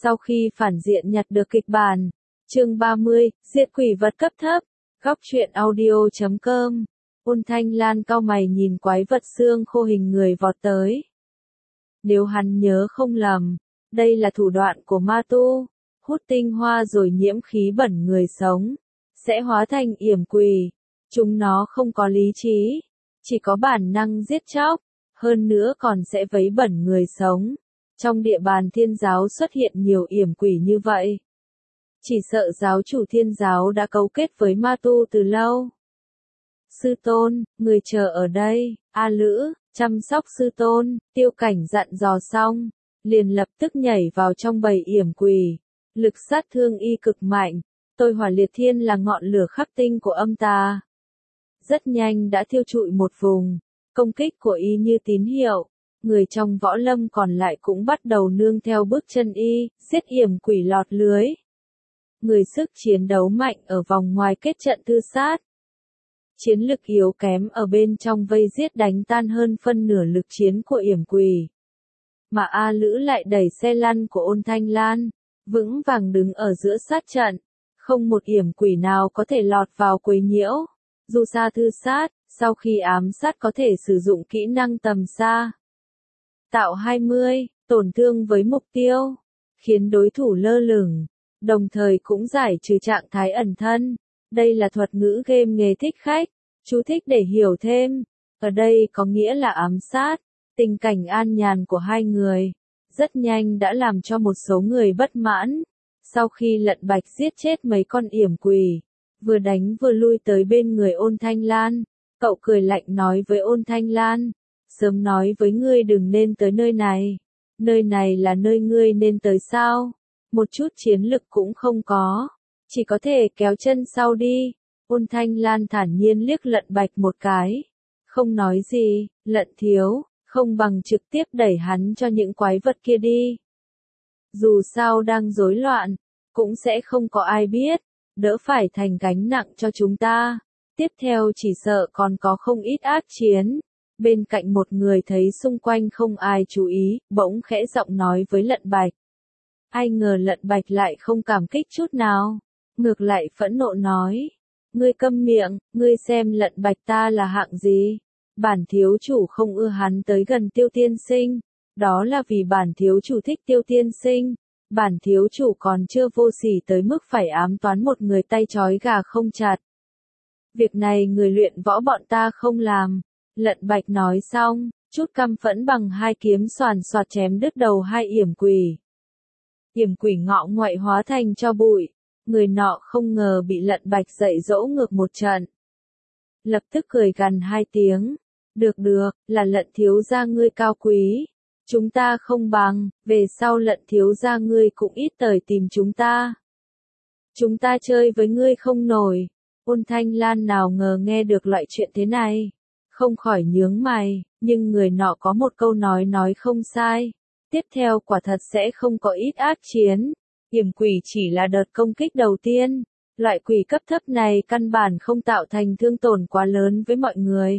Sau khi phản diện nhặt được kịch bản, chương 30, diệt quỷ vật cấp thấp, góc truyện audio.com. Ôn Thanh Lan cau mày nhìn quái vật xương khô hình người vọt tới. Nếu hắn nhớ không lầm, đây là thủ đoạn của ma tu, hút tinh hoa rồi nhiễm khí bẩn người sống, sẽ hóa thành yểm quỷ. Chúng nó không có lý trí, chỉ có bản năng giết chóc, hơn nữa còn sẽ vấy bẩn người sống. Trong địa bàn thiên giáo xuất hiện nhiều yểm quỷ như vậy. Chỉ sợ giáo chủ thiên giáo đã cấu kết với ma tu từ lâu. Sư tôn, người chờ ở đây, A Lữ, chăm sóc sư tôn, Tiêu Cảnh dặn dò xong, liền lập tức nhảy vào trong bầy yểm quỷ. Lực sát thương y cực mạnh, tôi hỏa liệt thiên là ngọn lửa khắc tinh của âm tà. Rất nhanh đã thiêu trụi một vùng, công kích của y như tín hiệu. Người trong võ lâm còn lại cũng bắt đầu nương theo bước chân y, giết yểm quỷ lọt lưới. Người sức chiến đấu mạnh ở vòng ngoài kết trận thư sát. Chiến lực yếu kém ở bên trong vây giết đánh tan hơn phân nửa lực chiến của yểm quỷ. Mà A Lữ lại đẩy xe lăn của Ôn Thanh Lan, vững vàng đứng ở giữa sát trận. Không một yểm quỷ nào có thể lọt vào quấy nhiễu. Dù xa thư sát, sau khi ám sát có thể sử dụng kỹ năng tầm xa. Tạo 20, tổn thương với mục tiêu, khiến đối thủ lơ lửng, đồng thời cũng giải trừ trạng thái ẩn thân. Đây là thuật ngữ game nghề thích khách, chú thích để hiểu thêm. Ở đây có nghĩa là ám sát. Tình cảnh an nhàn của hai người, rất nhanh đã làm cho một số người bất mãn. Sau khi Lận Bạch giết chết mấy con yểm quỷ, vừa đánh vừa lui tới bên người Ôn Thanh Lan, cậu cười lạnh nói với Ôn Thanh Lan. Sớm nói với ngươi đừng nên tới nơi này là nơi ngươi nên tới sao, một chút chiến lực cũng không có, chỉ có thể kéo chân sau đi. Ôn Thanh Lan thản nhiên liếc Lận Bạch một cái, không nói gì. Lận thiếu, không bằng trực tiếp đẩy hắn cho những quái vật kia đi. Dù sao đang rối loạn, cũng sẽ không có ai biết, đỡ phải thành gánh nặng cho chúng ta. Tiếp theo chỉ sợ còn có không ít ác chiến. Bên cạnh một người thấy xung quanh không ai chú ý, bỗng khẽ giọng nói với Lận Bạch. Ai ngờ Lận Bạch lại không cảm kích chút nào, ngược lại phẫn nộ nói. Ngươi câm miệng, ngươi xem Lận Bạch ta là hạng gì? Bản thiếu chủ không ưa hắn tới gần Tiêu tiên sinh, đó là vì bản thiếu chủ thích Tiêu tiên sinh. Bản thiếu chủ còn chưa vô sỉ tới mức phải ám toán một người tay trói gà không chặt. Việc này người luyện võ bọn ta không làm. Lận Bạch nói xong, chút căm phẫn bằng hai kiếm xoàn xoạt chém đứt đầu hai yểm quỷ. Yểm quỷ ngọ ngoại hóa thành cho bụi, người nọ không ngờ bị Lận Bạch dạy dỗ ngược một trận. Lập tức cười gằn hai tiếng. Được, là Lận thiếu gia ngươi cao quý. Chúng ta không bằng, về sau Lận thiếu gia ngươi cũng ít tới tìm chúng ta. Chúng ta chơi với ngươi không nổi. Ôn Thanh Lan nào ngờ nghe được loại chuyện thế này, không khỏi nhướng mày, nhưng người nọ có một câu nói không sai. Tiếp theo quả thật sẽ không có ít ác chiến. Yểm quỷ chỉ là đợt công kích đầu tiên. Loại quỷ cấp thấp này căn bản không tạo thành thương tổn quá lớn với mọi người.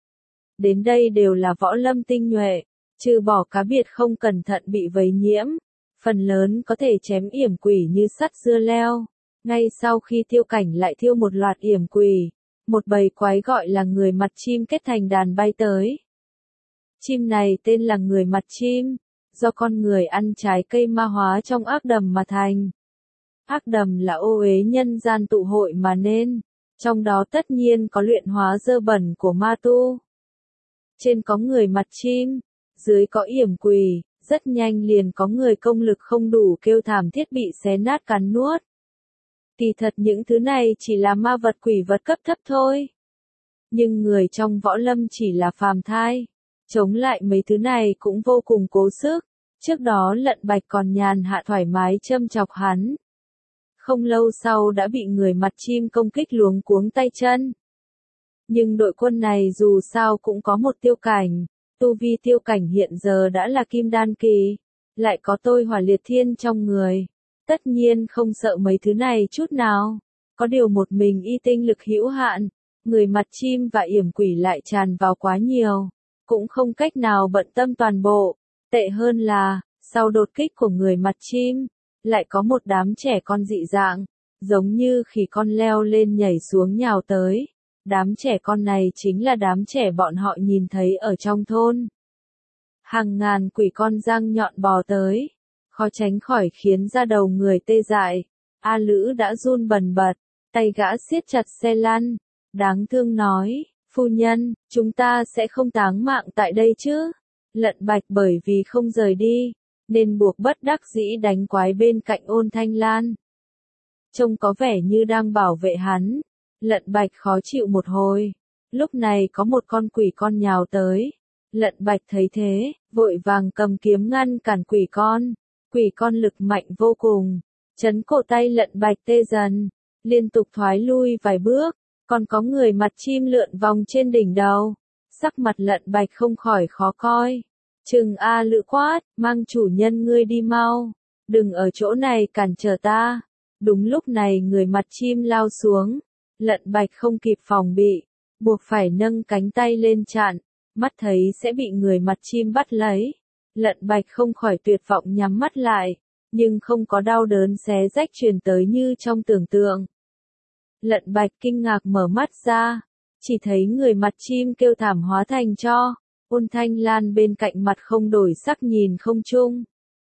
Đến đây đều là võ lâm tinh nhuệ, trừ bỏ cá biệt không cẩn thận bị vấy nhiễm, phần lớn có thể chém yểm quỷ như sắt dưa leo. Ngay sau khi Tiêu Cảnh lại thiêu một loạt yểm quỷ, một bầy quái gọi là người mặt chim kết thành đàn bay tới. Chim này tên là người mặt chim, do con người ăn trái cây ma hóa trong ác đầm mà thành. Ác đầm là ô uế nhân gian tụ hội mà nên, trong đó tất nhiên có luyện hóa dơ bẩn của ma tu. Trên có người mặt chim, dưới có yểm quỷ, rất nhanh liền có người công lực không đủ kêu thảm thiết bị xé nát cắn nuốt. Kỳ thật những thứ này chỉ là ma vật quỷ vật cấp thấp thôi. Nhưng người trong võ lâm chỉ là phàm thai, chống lại mấy thứ này cũng vô cùng cố sức. Trước đó Lận Bạch còn nhàn hạ thoải mái châm chọc hắn. Không lâu sau đã bị người mặt chim công kích luống cuống tay chân. Nhưng đội quân này dù sao cũng có một Tiêu Cảnh, tu vi Tiêu Cảnh hiện giờ đã là kim đan kỳ, lại có tôi hỏa liệt thiên trong người. Tất nhiên không sợ mấy thứ này chút nào. Có điều một mình y tinh lực hữu hạn, người mặt chim và yểm quỷ lại tràn vào quá nhiều, cũng không cách nào bận tâm toàn bộ. Tệ hơn là, sau đột kích của người mặt chim, lại có một đám trẻ con dị dạng, giống như khỉ con leo lên nhảy xuống nhào tới. Đám trẻ con này chính là đám trẻ bọn họ nhìn thấy ở trong thôn. Hàng ngàn quỷ con răng nhọn bò tới, khó tránh khỏi khiến da đầu người tê dại. A Lữ đã run bần bật, tay gã siết chặt xe lăn, đáng thương nói, phu nhân, chúng ta sẽ không táng mạng tại đây chứ. Lận Bạch bởi vì không rời đi, nên buộc bất đắc dĩ đánh quái bên cạnh Ôn Thanh Lan. Trông có vẻ như đang bảo vệ hắn, Lận Bạch khó chịu một hồi. Lúc này có một con quỷ con nhào tới. Lận Bạch thấy thế, vội vàng cầm kiếm ngăn cản quỷ con. Quỷ con lực mạnh vô cùng, chấn cổ tay Lận Bạch tê dần, liên tục thoái lui vài bước, còn có người mặt chim lượn vòng trên đỉnh đầu. Sắc mặt Lận Bạch không khỏi khó coi. Trừng A Lữ quát, mang chủ nhân ngươi đi mau, đừng ở chỗ này cản trở ta. Đúng lúc này người mặt chim lao xuống, Lận Bạch không kịp phòng bị, buộc phải nâng cánh tay lên chặn, mắt thấy sẽ bị người mặt chim bắt lấy. Lận Bạch không khỏi tuyệt vọng nhắm mắt lại, nhưng không có đau đớn xé rách truyền tới như trong tưởng tượng. Lận Bạch kinh ngạc mở mắt ra, chỉ thấy người mặt chim kêu thảm hóa thành tro. Ôn Thanh Lan bên cạnh mặt không đổi sắc nhìn không chung.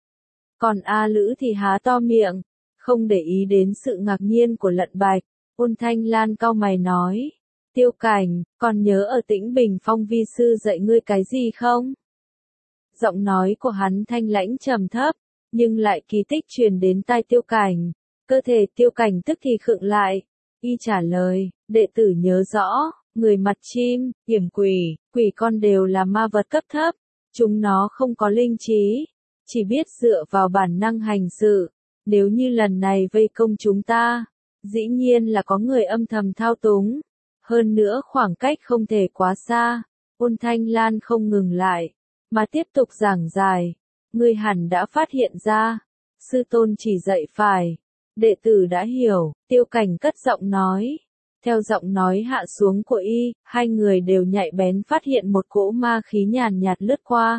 Còn A Lữ thì há to miệng, không để ý đến sự ngạc nhiên của Lận Bạch. Ôn Thanh Lan cau mày nói, Tiêu Cảnh, còn nhớ ở Tĩnh Bình Phong vi sư dạy ngươi cái gì không? Giọng nói của hắn thanh lãnh trầm thấp, nhưng lại kỳ tích truyền đến tai Tiêu Cảnh. Cơ thể Tiêu Cảnh tức thì khựng lại. Y trả lời, đệ tử nhớ rõ, người mặt chim, hiểm quỷ, quỷ con đều là ma vật cấp thấp. Chúng nó không có linh trí, chỉ biết dựa vào bản năng hành sự. Nếu như lần này vây công chúng ta, dĩ nhiên là có người âm thầm thao túng. Hơn nữa khoảng cách không thể quá xa. Ôn Thanh Lan không ngừng lại, mà tiếp tục giảng giải. Ngươi hẳn đã phát hiện ra, sư tôn chỉ dạy phải. Đệ tử đã hiểu, Tiêu Cảnh cất giọng nói. Theo giọng nói hạ xuống của y, hai người đều nhạy bén phát hiện một cỗ ma khí nhàn nhạt lướt qua.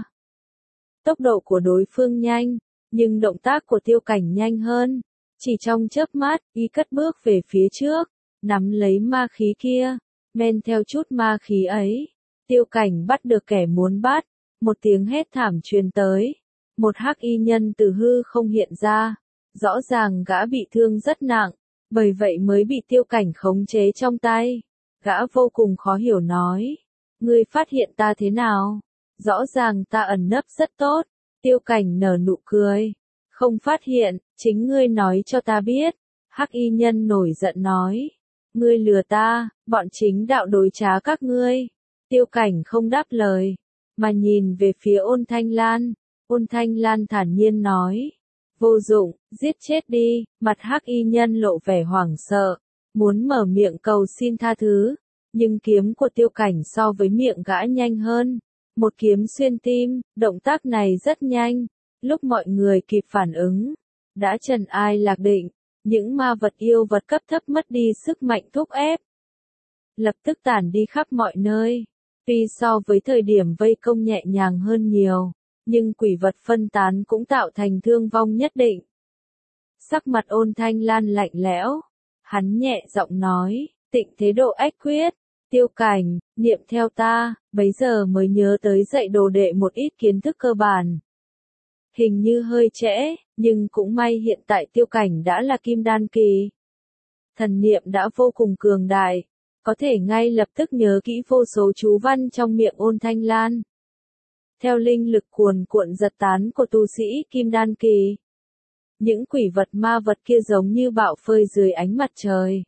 Tốc độ của đối phương nhanh, nhưng động tác của Tiêu Cảnh nhanh hơn. Chỉ trong chớp mắt, y cất bước về phía trước, nắm lấy ma khí kia, men theo chút ma khí ấy. Tiêu Cảnh bắt được kẻ muốn bắt, một tiếng hét thảm truyền tới. Một hắc y nhân từ hư không hiện ra, rõ ràng gã bị thương rất nặng, bởi vậy mới bị Tiêu Cảnh khống chế trong tay. Gã vô cùng khó hiểu nói, ngươi phát hiện ta thế nào? Rõ ràng ta ẩn nấp rất tốt. Tiêu Cảnh nở nụ cười, không phát hiện, chính ngươi nói cho ta biết. Hắc y nhân nổi giận nói, ngươi lừa ta, bọn chính đạo đối trá các ngươi. Tiêu Cảnh không đáp lời, mà nhìn về phía Ôn Thanh Lan. Ôn Thanh Lan thản nhiên nói, vô dụng, giết chết đi. Mặt hắc y nhân lộ vẻ hoảng sợ, muốn mở miệng cầu xin tha thứ, nhưng kiếm của Tiêu Cảnh so với miệng gã nhanh hơn. Một kiếm xuyên tim, động tác này rất nhanh. Lúc mọi người kịp phản ứng, đã trần ai lạc định, những ma vật yêu vật cấp thấp mất đi sức mạnh thúc ép. Lập tức tản đi khắp mọi nơi. Tuy so với thời điểm vây công nhẹ nhàng hơn nhiều, nhưng quỷ vật phân tán cũng tạo thành thương vong nhất định. Sắc mặt Ôn Thanh Lan lạnh lẽo, hắn nhẹ giọng nói, tịnh thế độ ách quyết. Tiêu Cảnh, niệm theo ta, bấy giờ mới nhớ tới dạy đồ đệ một ít kiến thức cơ bản. Hình như hơi trễ, nhưng cũng may hiện tại Tiêu Cảnh đã là kim đan kỳ. Thần niệm đã vô cùng cường đại, có thể ngay lập tức nhớ kỹ vô số chú văn trong miệng Ôn Thanh Lan. Theo linh lực cuồn cuộn giật tán của tu sĩ kim đan kỳ, những quỷ vật ma vật kia giống như bạo phơi dưới ánh mặt trời,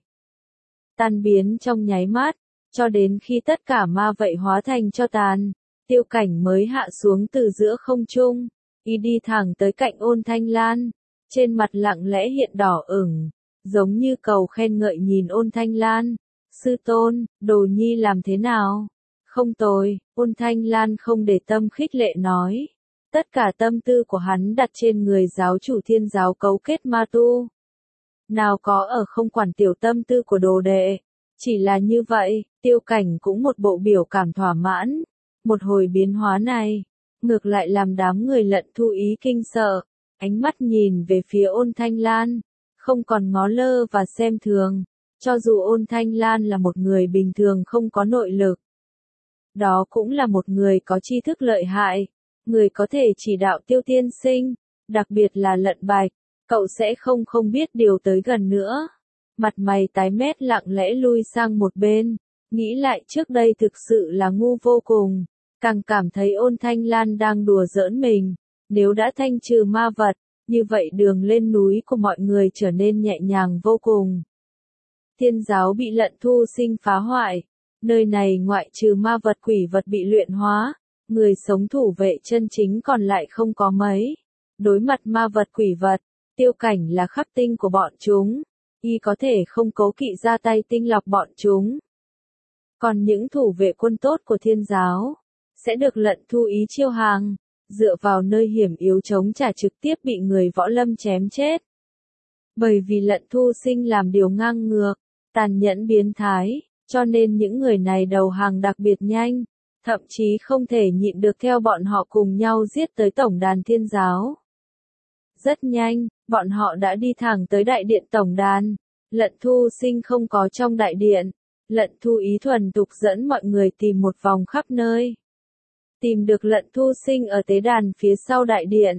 tan biến trong nháy mắt, cho đến khi tất cả ma vậy hóa thành tro tàn. Tiêu Cảnh mới hạ xuống từ giữa không trung, y đi thẳng tới cạnh Ôn Thanh Lan, trên mặt lặng lẽ hiện đỏ ửng, giống như cầu khen ngợi nhìn Ôn Thanh Lan. Sư tôn, đồ nhi làm thế nào? Không tồi. Ôn Thanh Lan không để tâm khích lệ nói. Tất cả tâm tư của hắn đặt trên người giáo chủ Thiên giáo cấu kết ma tu. Nào có ở không quản tiểu tâm tư của đồ đệ. Chỉ là như vậy, Tiêu Cảnh cũng một bộ biểu cảm thỏa mãn. Một hồi biến hóa này, ngược lại làm đám người Lận Thu Ý kinh sợ. ánh mắt nhìn về phía Ôn Thanh Lan, không còn ngó lơ và xem thường, cho dù Ôn Thanh Lan là một người bình thường không có nội lực. Đó cũng là một người có tri thức lợi hại, người có thể chỉ đạo Tiêu Tiên Sinh, đặc biệt là Lận Bạch, cậu sẽ không biết điều tới gần nữa. Mặt mày tái mét lặng lẽ lui sang một bên, nghĩ lại trước đây thực sự là ngu vô cùng, càng cảm thấy Ôn Thanh Lan đang đùa giỡn mình, nếu đã thanh trừ ma vật, như vậy đường lên núi của mọi người trở nên nhẹ nhàng vô cùng. Thiên giáo bị Lận Thu Sinh phá hoại, nơi này ngoại trừ ma vật quỷ vật bị luyện hóa, người sống thủ vệ chân chính còn lại không có mấy. Đối mặt ma vật quỷ vật, Tiêu Cảnh là khắc tinh của bọn chúng, y có thể không cố kỵ ra tay tinh lọc bọn chúng. Còn những thủ vệ quân tốt của thiên giáo, sẽ được Lận Thu Ý chiêu hàng, dựa vào nơi hiểm yếu chống trả trực tiếp bị người võ lâm chém chết. Bởi vì Lận Thu Sinh làm điều ngang ngược, tàn nhẫn biến thái, cho nên những người này đầu hàng đặc biệt nhanh, thậm chí không thể nhịn được theo bọn họ cùng nhau giết tới tổng đàn thiên giáo. Rất nhanh, bọn họ đã đi thẳng tới đại điện tổng đàn. Lận Thu Sinh không có trong đại điện. Lận Thu Ý thuần tục dẫn mọi người tìm một vòng khắp nơi. Tìm được Lận Thu Sinh ở tế đàn phía sau đại điện.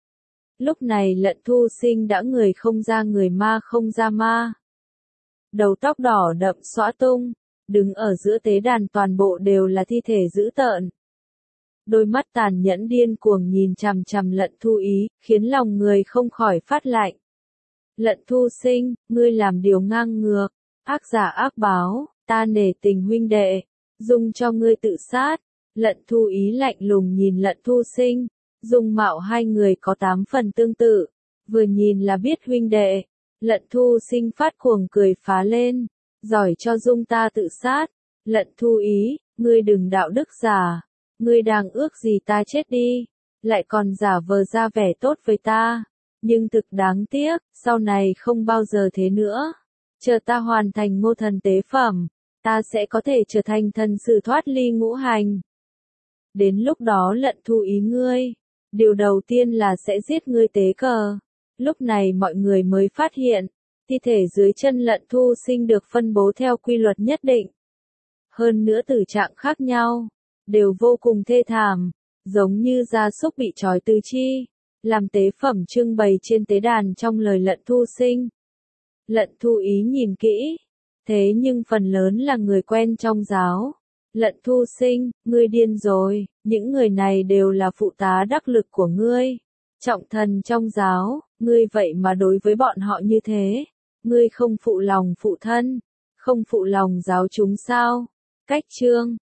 Lúc này Lận Thu Sinh đã người không ra người ma không ra ma. Đầu tóc đỏ đậm xõa tung, đứng ở giữa tế đàn toàn bộ đều là thi thể dữ tợn. Đôi mắt tàn nhẫn điên cuồng nhìn chằm chằm Lận Thu Ý, khiến lòng người không khỏi phát lạnh. Lận Thu Sinh, ngươi làm điều ngang ngược, ác giả ác báo, ta nể tình huynh đệ, dung cho ngươi tự sát. Lận Thu Ý lạnh lùng nhìn Lận Thu Sinh, dung mạo hai người có 8 phần tương tự, vừa nhìn là biết huynh đệ. Lận Thu Sinh phát cuồng cười phá lên, giỏi cho dung ta tự sát. Lận Thu Ý, ngươi đừng đạo đức giả, ngươi đang ước gì ta chết đi, lại còn giả vờ ra vẻ tốt với ta, nhưng thực đáng tiếc, sau này không bao giờ thế nữa. Chờ ta hoàn thành Ngô Thần tế phẩm, ta sẽ có thể trở thành thần sử thoát ly ngũ hành. Đến lúc đó Lận Thu Ý ngươi, điều đầu tiên là sẽ giết ngươi tế cờ. Lúc này mọi người mới phát hiện, thi thể dưới chân Lận Thu Sinh được phân bố theo quy luật nhất định. Hơn nữa tử trạng khác nhau, đều vô cùng thê thảm, giống như gia súc bị trói tứ chi, làm tế phẩm trưng bày trên tế đàn trong lời Lận Thu Sinh. Lận Thu Ý nhìn kỹ, thế nhưng phần lớn là người quen trong giáo. Lận Thu Sinh, ngươi điên rồi, những người này đều là phụ tá đắc lực của ngươi, trọng thần trong giáo, ngươi vậy mà đối với bọn họ như thế, ngươi không phụ lòng phụ thân, không phụ lòng giáo chúng sao? Cách chương